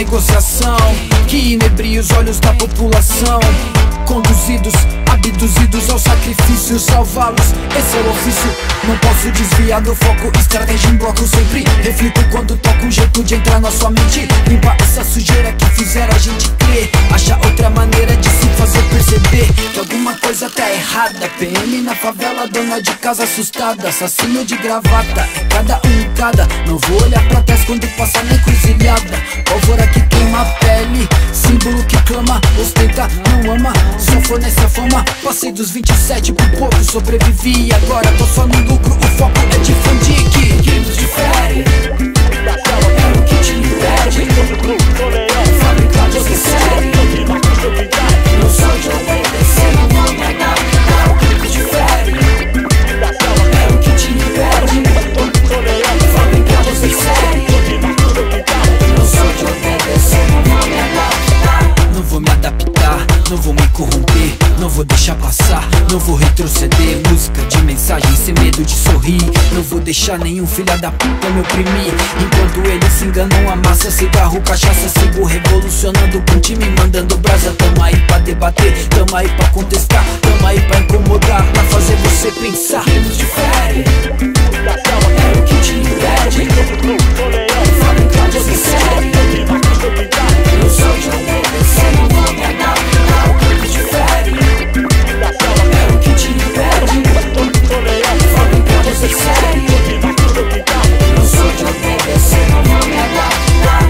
negociação que inebria os olhos da população. Conduzidos, abduzidos ao sacrifício, salvá-los, esse é o ofício. Não posso desviar do foco, estratégia em bloco. Sempre reflito quando toco um jeito de entrar na sua mente. Limpar essa sujeira que fizeram a gente crer. Achar outra maneira de se fazer perceber que alguma coisa tá errada. PM na favela, dona de casa assustada. Assassino de gravata, é cada um em cada. Não vou olhar pra trás quando passar na encruzilhada. Pólvora que queima a pele, símbolo que clama, ostenta, não ama. Só fornece a fama, passei dos 27 por pouco, sobrevivi e agora tô só no lucro. O foco é difundir que nos difere, é o que te impede. Fabricado em série, não sou de obedecer, não vou me adaptar. O que nos difere, é o que te impede. Fabricado em série, não sou de obedecer, não vou me adaptar. Não vou me adaptar, não vou me corromper, não vou deixar passar, não vou retroceder. Música de mensagem sem medo de sorrir. Não vou deixar nenhum filha da puta me oprimir. Enquanto eles se enganam a massa, cigarro, cachaça, sigo revolucionando com time, mandando brasa. Tamo aí pra debater, tamo aí pra contestar, tamo aí pra incomodar, pra fazer você pensar. Que nos difere, é o que te impede. Fabricados em série, não sou de obedecer, não vou me adaptar. O que nos difere, é o que te impede. Fabricados em série, não sou de obedecer, não vou me adaptar.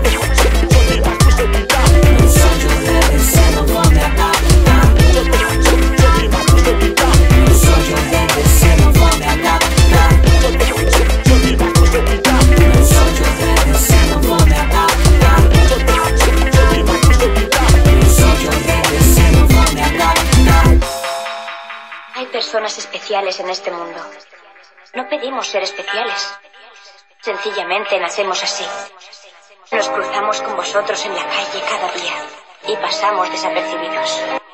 Não sou de obedecer, não vou me adaptar. Não sou de obedecer, não vou me adaptar. Não sou de obedecer, não vou me adaptar. Não sou de obedecer, não vou me adaptar. Hay personas especiales en este mundo. No pedimos ser especiales. Sencillamente nacemos así. Nos cruzamos con vosotros en la calle cada día y pasamos desapercibidos.